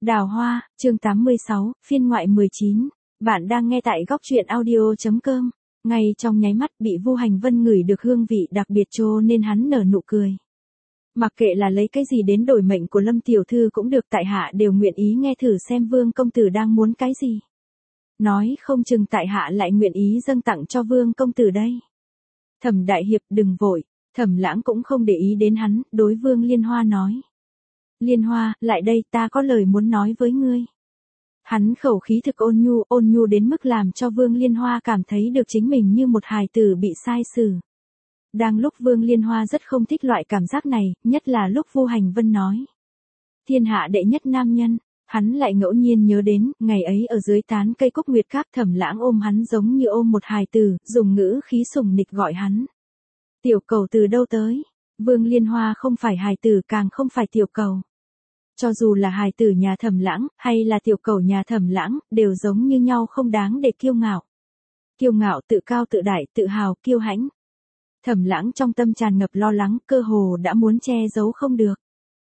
Đào Hoa, chương 86, phiên ngoại 19. Bạn đang nghe tại góc truyện audio.com. Ngay trong nháy mắt bị Vu Hành Vân ngửi được hương vị đặc biệt cho nên hắn nở nụ cười. Mặc kệ là lấy cái gì đến đổi mệnh của Lâm tiểu thư cũng được, tại hạ đều nguyện ý nghe thử xem Vương công tử đang muốn cái gì. Nói không chừng tại hạ lại nguyện ý dâng tặng cho Vương công tử đây. Thẩm đại hiệp đừng vội. Thẩm Lãng cũng không để ý đến hắn, đối Vương Liên Hoa nói. Liên Hoa, lại đây, ta có lời muốn nói với ngươi. Hắn khẩu khí thực ôn nhu đến mức làm cho Vương Liên Hoa cảm thấy được chính mình như một hài tử bị sai xử. Đang lúc Vương Liên Hoa rất không thích loại cảm giác này, nhất là lúc Vu Hành Vân nói. Thiên hạ đệ nhất nam nhân, hắn lại ngẫu nhiên nhớ đến, ngày ấy ở dưới tán cây cúc nguyệt các Thẩm Lãng ôm hắn giống như ôm một hài tử, dùng ngữ khí sủng nịch gọi hắn. Tiểu cầu từ đâu tới? Vương Liên Hoa không phải hài tử, càng không phải tiểu cầu. Cho dù là hài tử nhà Thẩm Lãng, hay là tiểu cầu nhà Thẩm Lãng, đều giống như nhau, không đáng để kiêu ngạo. Kiêu ngạo, tự cao tự đại, tự hào, kiêu hãnh. Thẩm Lãng trong tâm tràn ngập lo lắng, cơ hồ đã muốn che giấu không được.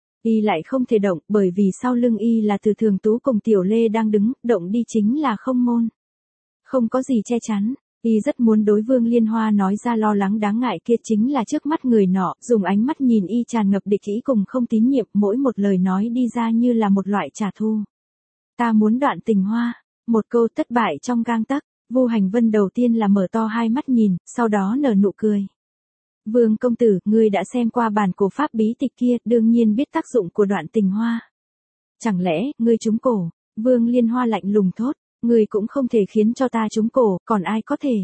Y lại không thể động, bởi vì sau lưng y là Từ Thường Tú cùng Tiểu Lê đang đứng, động đi chính là không môn. Không có gì che chắn. Y rất muốn đối Vương Liên Hoa nói ra lo lắng đáng ngại kia, chính là trước mắt người nọ, dùng ánh mắt nhìn y tràn ngập địch ý cùng không tín nhiệm, mỗi một lời nói đi ra như là một loại trả thù. Ta muốn đoạn tình Hoa, một câu thất bại trong gang tấc. Vu Hành Vân đầu tiên là mở to hai mắt nhìn, sau đó nở nụ cười. Vương công tử, ngươi đã xem qua bản cổ pháp bí tịch kia, đương nhiên biết tác dụng của đoạn tình Hoa. Chẳng lẽ, ngươi trúng cổ? Vương Liên Hoa lạnh lùng thốt. Người cũng không thể khiến cho ta trúng cổ, còn ai có thể?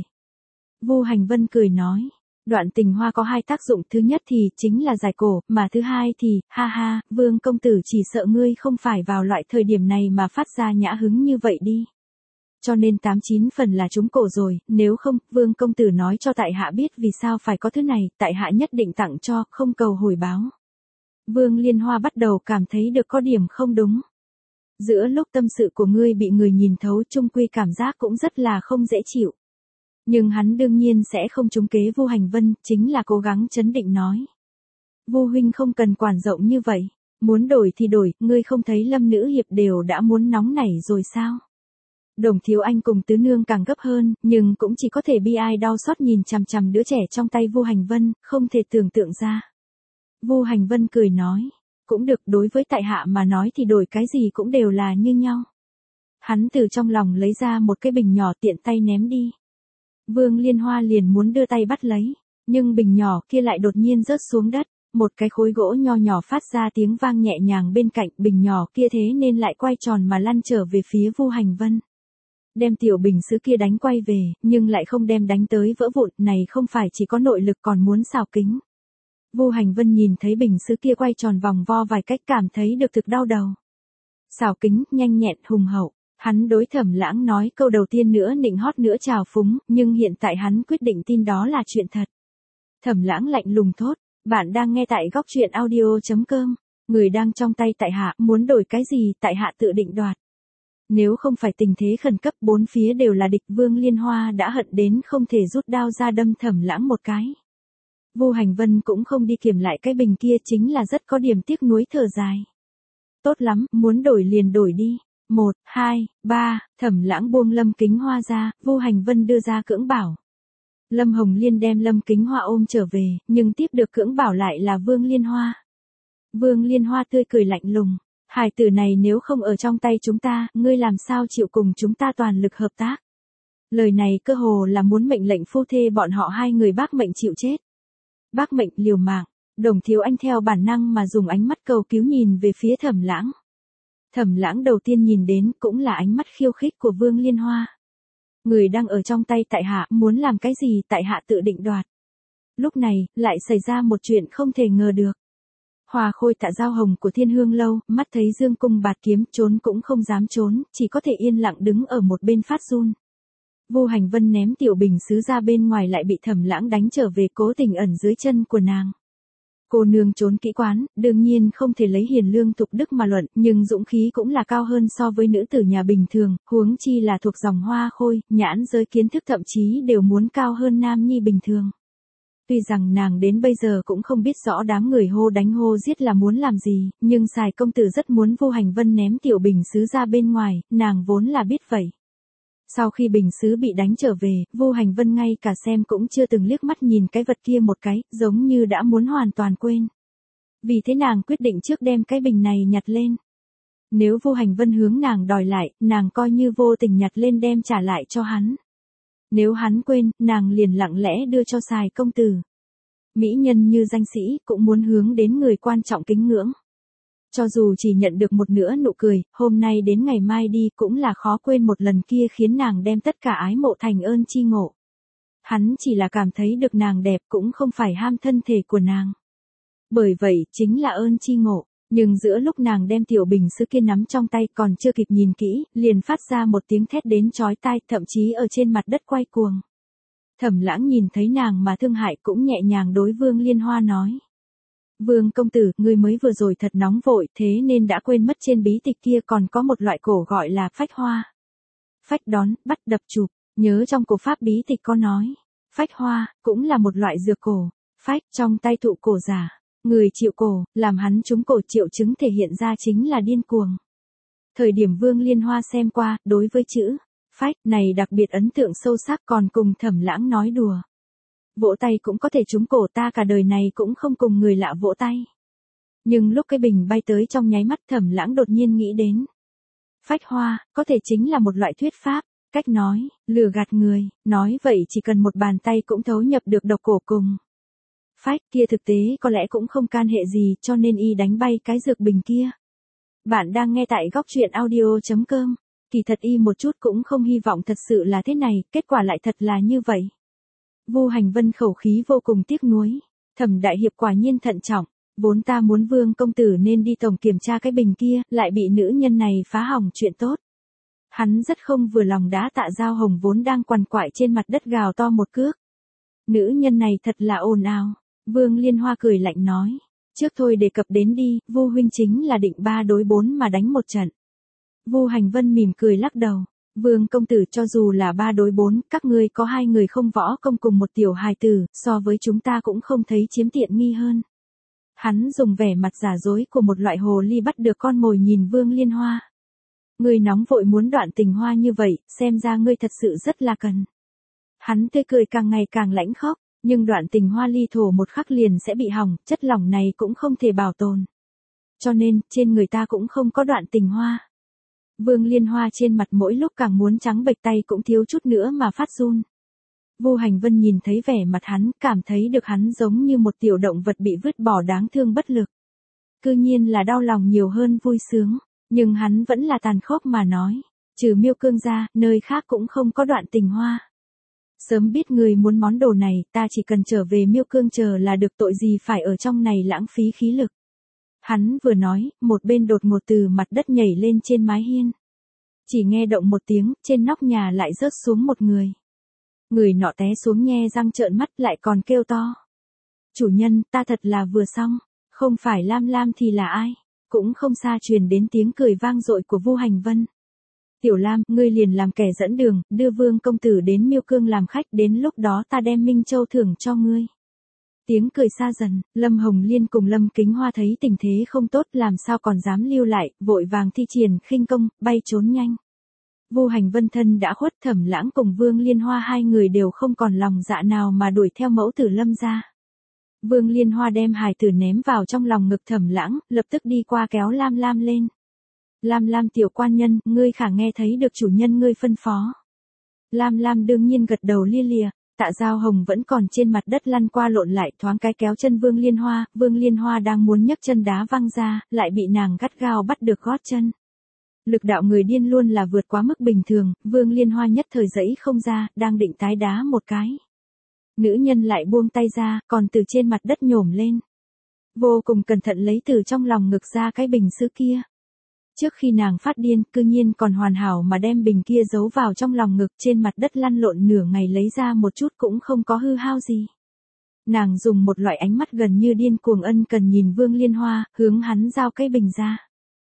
Vu Hành Vân cười nói, đoạn tình Hoa có hai tác dụng, thứ nhất thì chính là giải cổ, mà thứ hai thì, ha ha, Vương công tử chỉ sợ ngươi không phải vào loại thời điểm này mà phát ra nhã hứng như vậy đi. Cho nên 89 phần là trúng cổ rồi, nếu không, Vương công tử nói cho tại hạ biết vì sao phải có thứ này, tại hạ nhất định tặng cho, không cầu hồi báo. Vương Liên Hoa bắt đầu cảm thấy được có điểm không đúng. Giữa lúc tâm sự của ngươi bị người nhìn thấu, chung quy cảm giác cũng rất là không dễ chịu. Nhưng hắn đương nhiên sẽ không trúng kế Vu Hành Vân, chính là cố gắng trấn định nói. Vu huynh không cần quản rộng như vậy, muốn đổi thì đổi, ngươi không thấy Lâm nữ hiệp đều đã muốn nóng nảy rồi sao? Đồng thiếu anh cùng tứ nương càng gấp hơn, nhưng cũng chỉ có thể bi ai đau xót nhìn chằm chằm đứa trẻ trong tay Vu Hành Vân, không thể tưởng tượng ra. Vu Hành Vân cười nói. Cũng được, đối với tại hạ mà nói thì đổi cái gì cũng đều là như nhau. Hắn từ trong lòng lấy ra một cái bình nhỏ, tiện tay ném đi. Vương Liên Hoa liền muốn đưa tay bắt lấy, nhưng bình nhỏ kia lại đột nhiên rớt xuống đất, một cái khối gỗ nho nhỏ phát ra tiếng vang nhẹ nhàng bên cạnh, bình nhỏ kia thế nên lại quay tròn mà lăn trở về phía Vu Hành Vân. Đem tiểu bình sứ kia đánh quay về, nhưng lại không đem đánh tới vỡ vụn, này không phải chỉ có nội lực còn muốn xào kính. Vu Hành Vân nhìn thấy bình sứ kia quay tròn vòng vo vài cách, cảm thấy được thực đau đầu. Xào kính, nhanh nhẹn, hùng hậu. Hắn đối Thẩm Lãng nói câu đầu tiên nữa nịnh hót nữa trào phúng, nhưng hiện tại hắn quyết định tin đó là chuyện thật. Thẩm Lãng lạnh lùng thốt, bạn đang nghe tại góc truyện audio.com. Người đang trong tay tại hạ, muốn đổi cái gì tại hạ tự định đoạt. Nếu không phải tình thế khẩn cấp, bốn phía đều là địch, Vương Liên Hoa đã hận đến không thể rút đao ra đâm Thẩm Lãng một cái. Vu Hành Vân cũng không đi kiểm lại cái bình kia, chính là rất có điểm tiếc nuối thở dài. Tốt lắm, muốn đổi liền đổi đi. 1, 2, 3, Thẩm Lãng buông Lâm Kính Hoa ra, Vu Hành Vân đưa ra cưỡng bảo. Lâm Hồng Liên đem Lâm Kính Hoa ôm trở về, nhưng tiếp được cưỡng bảo lại là Vương Liên Hoa. Vương Liên Hoa tươi cười lạnh lùng. Hài tử này nếu không ở trong tay chúng ta, ngươi làm sao chịu cùng chúng ta toàn lực hợp tác. Lời này cơ hồ là muốn mệnh lệnh phu thê bọn họ hai người bác mệnh chịu chết. Bác mệnh liều mạng. Đồng thiếu anh theo bản năng mà dùng ánh mắt cầu cứu nhìn về phía Thẩm Lãng. Thẩm Lãng đầu tiên nhìn đến cũng là ánh mắt khiêu khích của Vương Liên Hoa. Người đang ở trong tay tại hạ, muốn làm cái gì tại hạ tự định đoạt. Lúc này, lại xảy ra một chuyện không thể ngờ được. Hòa Khôi Tạ Giao Hồng của Thiên Hương Lâu, mắt thấy dương cung bạt kiếm, trốn cũng không dám trốn, chỉ có thể yên lặng đứng ở một bên phát run. Vu Hành Vân ném tiểu bình sứ ra bên ngoài lại bị Thẩm Lãng đánh trở về, cố tình ẩn dưới chân của nàng. Cô nương trốn kỹ quán, đương nhiên không thể lấy hiền lương tục đức mà luận, nhưng dũng khí cũng là cao hơn so với nữ tử nhà bình thường, huống chi là thuộc dòng Hoa Khôi, nhãn giới kiến thức thậm chí đều muốn cao hơn nam nhi bình thường. Tuy rằng nàng đến bây giờ cũng không biết rõ đám người hô đánh hô giết là muốn làm gì, nhưng Sài công tử rất muốn Vu Hành Vân ném tiểu bình sứ ra bên ngoài, nàng vốn là biết vậy. Sau khi bình sứ bị đánh trở về, Vu Hành Vân ngay cả xem cũng chưa từng liếc mắt nhìn cái vật kia một cái, giống như đã muốn hoàn toàn quên. Vì thế nàng quyết định trước đem cái bình này nhặt lên. Nếu Vu Hành Vân hướng nàng đòi lại, nàng coi như vô tình nhặt lên đem trả lại cho hắn. Nếu hắn quên, nàng liền lặng lẽ đưa cho Sài công tử. Mỹ nhân như danh sĩ, cũng muốn hướng đến người quan trọng kính ngưỡng. Cho dù chỉ nhận được một nửa nụ cười, hôm nay đến ngày mai đi cũng là khó quên một lần kia khiến nàng đem tất cả ái mộ thành ơn chi ngộ. Hắn chỉ là cảm thấy được nàng đẹp cũng không phải ham thân thể của nàng. Bởi vậy, chính là ơn chi ngộ. Nhưng giữa lúc nàng đem tiểu bình sứ kia nắm trong tay còn chưa kịp nhìn kỹ, liền phát ra một tiếng thét đến chói tai, thậm chí ở trên mặt đất quay cuồng. Thẩm Lãng nhìn thấy nàng mà thương hại cũng nhẹ nhàng đối Vương Liên Hoa nói. Vương công tử, ngươi mới vừa rồi thật nóng vội, thế nên đã quên mất trên bí tịch kia còn có một loại cổ gọi là phách hoa. Phách đón, bắt đập chụp, nhớ trong cổ pháp bí tịch có nói. Phách hoa, cũng là một loại dược cổ. Phách, trong tay thụ cổ giả. Người chịu cổ, làm hắn trúng cổ triệu chứng thể hiện ra chính là điên cuồng. Thời điểm Vương Liên Hoa xem qua, đối với chữ phách này đặc biệt ấn tượng sâu sắc còn cùng Thẩm Lãng nói đùa. Vỗ tay cũng có thể trúng cổ, ta cả đời này cũng không cùng người lạ vỗ tay. Nhưng lúc cái bình bay tới trong nháy mắt Thẩm Lãng đột nhiên nghĩ đến. Phách hoa, có thể chính là một loại thuyết pháp, cách nói, lừa gạt người, nói vậy chỉ cần một bàn tay cũng thấu nhập được độc cổ cùng. Phách kia thực tế có lẽ cũng không can hệ gì cho nên y đánh bay cái dược bình kia. Bạn đang nghe tại góc truyện audio.com. Kỳ thật y một chút cũng không hy vọng thật sự là thế này, kết quả lại thật là như vậy. Vu Hành Vân khẩu khí vô cùng tiếc nuối. Thẩm đại hiệp quả nhiên thận trọng. Vốn ta muốn Vương công tử nên đi tổng kiểm tra cái bình kia, lại bị nữ nhân này phá hỏng chuyện tốt. Hắn rất không vừa lòng đá Tạ Giao Hồng vốn đang quằn quại trên mặt đất gào to một cước. Nữ nhân này thật là ồn ào. Vương Liên Hoa cười lạnh nói. Trước thôi đề cập đến đi, Vu huynh chính là định 3 đối 4 mà đánh một trận. Vu Hành Vân mỉm cười lắc đầu. Vương công tử, cho dù là 3 đối 4, các ngươi có 2 người không võ công cùng một tiểu hài tử, so với chúng ta cũng không thấy chiếm tiện nghi hơn. Hắn dùng vẻ mặt giả dối của một loại hồ ly bắt được con mồi nhìn Vương Liên Hoa. Ngươi nóng vội muốn đoạn tình hoa như vậy, xem ra ngươi thật sự rất là cần. Hắn tươi cười càng ngày càng lãnh khốc, nhưng đoạn tình hoa ly thổ một khắc liền sẽ bị hỏng, chất lỏng này cũng không thể bảo tồn. Cho nên, trên người ta cũng không có đoạn tình hoa. Vương Liên Hoa trên mặt mỗi lúc càng muốn trắng bệch, tay cũng thiếu chút nữa mà phát run. Vu Hành Vân nhìn thấy vẻ mặt hắn, cảm thấy được hắn giống như một tiểu động vật bị vứt bỏ đáng thương bất lực. Cư nhiên là đau lòng nhiều hơn vui sướng, nhưng hắn vẫn là tàn khốc mà nói, trừ Miêu Cương ra, nơi khác cũng không có đoạn tình hoa. Sớm biết người muốn món đồ này, ta chỉ cần trở về Miêu Cương chờ là được, tội gì phải ở trong này lãng phí khí lực. Hắn vừa nói, một bên đột ngột từ mặt đất nhảy lên trên mái hiên. Chỉ nghe động một tiếng, trên nóc nhà lại rớt xuống một người. Người nọ té xuống nhe răng trợn mắt lại còn kêu to. Chủ nhân, ta thật là vừa xong, không phải Lam Lam thì là ai? Cũng không xa truyền đến tiếng cười vang dội của Vu Hành Vân. Tiểu Lam, ngươi liền làm kẻ dẫn đường, đưa Vương công tử đến Miêu Cương làm khách, đến lúc đó ta đem Minh Châu thưởng cho ngươi. Tiếng cười xa dần, Lâm Hồng Liên cùng Lâm Kính Hoa thấy tình thế không tốt làm sao còn dám lưu lại, vội vàng thi triển khinh công, bay trốn nhanh. Vu Hành Vân thân đã khuất, Thẩm Lãng cùng Vương Liên Hoa hai người đều không còn lòng dạ nào mà đuổi theo mẫu tử Lâm ra. Vương Liên Hoa đem hài tử ném vào trong lòng ngực Thẩm Lãng, lập tức đi qua kéo Lam Lam lên. Lam Lam tiểu quan nhân, ngươi khả nghe thấy được chủ nhân ngươi phân phó. Lam Lam đương nhiên gật đầu lia lịa. Tạ Giao Hồng vẫn còn trên mặt đất lăn qua lộn lại, thoáng cái kéo chân Vương Liên Hoa đang muốn nhấc chân đá văng ra, lại bị nàng gắt gao bắt được gót chân. Lực đạo người điên luôn là vượt quá mức bình thường, Vương Liên Hoa nhất thời giãy không ra, đang định tái đá một cái. Nữ nhân lại buông tay ra, còn từ trên mặt đất nhổm lên. Vô cùng cẩn thận lấy từ trong lòng ngực ra cái bình sứ kia. Trước khi nàng phát điên, cư nhiên còn hoàn hảo mà đem bình kia giấu vào trong lòng ngực, trên mặt đất lăn lộn nửa ngày lấy ra một chút cũng không có hư hao gì. Nàng dùng một loại ánh mắt gần như điên cuồng ân cần nhìn Vương Liên Hoa, hướng hắn giao cái bình ra.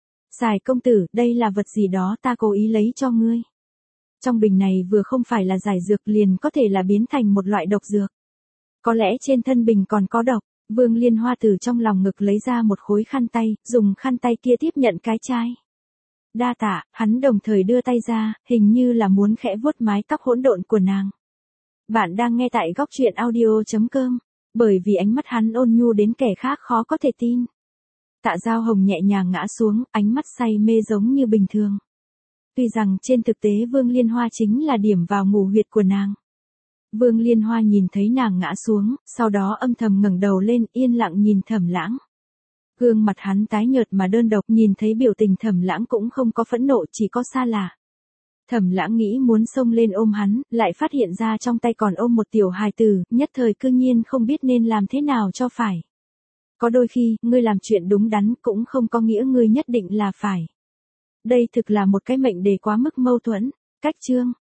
Sài công tử, đây là vật gì đó ta cố ý lấy cho ngươi. Trong bình này vừa không phải là giải dược liền có thể là biến thành một loại độc dược. Có lẽ trên thân bình còn có độc. Vương Liên Hoa từ trong lòng ngực lấy ra một khối khăn tay, dùng khăn tay kia tiếp nhận cái chai. Đa tạ, hắn đồng thời đưa tay ra, hình như là muốn khẽ vuốt mái tóc hỗn độn của nàng. Bạn đang nghe tại góc truyện audio.com. Bởi vì ánh mắt hắn ôn nhu đến kẻ khác khó có thể tin. Tạ Giao Hồng nhẹ nhàng ngã xuống, ánh mắt say mê giống như bình thường. Tuy rằng trên thực tế Vương Liên Hoa chính là điểm vào ngủ huyệt của nàng. Vương Liên Hoa nhìn thấy nàng ngã xuống, sau đó âm thầm ngẩng đầu lên yên lặng nhìn Thẩm Lãng. Gương mặt hắn tái nhợt mà đơn độc, nhìn thấy biểu tình Thẩm Lãng cũng không có phẫn nộ, chỉ có xa lạ. Thẩm Lãng nghĩ muốn xông lên ôm hắn, lại phát hiện ra trong tay còn ôm một tiểu hài tử, nhất thời cư nhiên không biết nên làm thế nào cho phải. Có đôi khi, ngươi làm chuyện đúng đắn cũng không có nghĩa ngươi nhất định là phải. Đây thực là một cái mệnh đề quá mức mâu thuẫn. Cách chương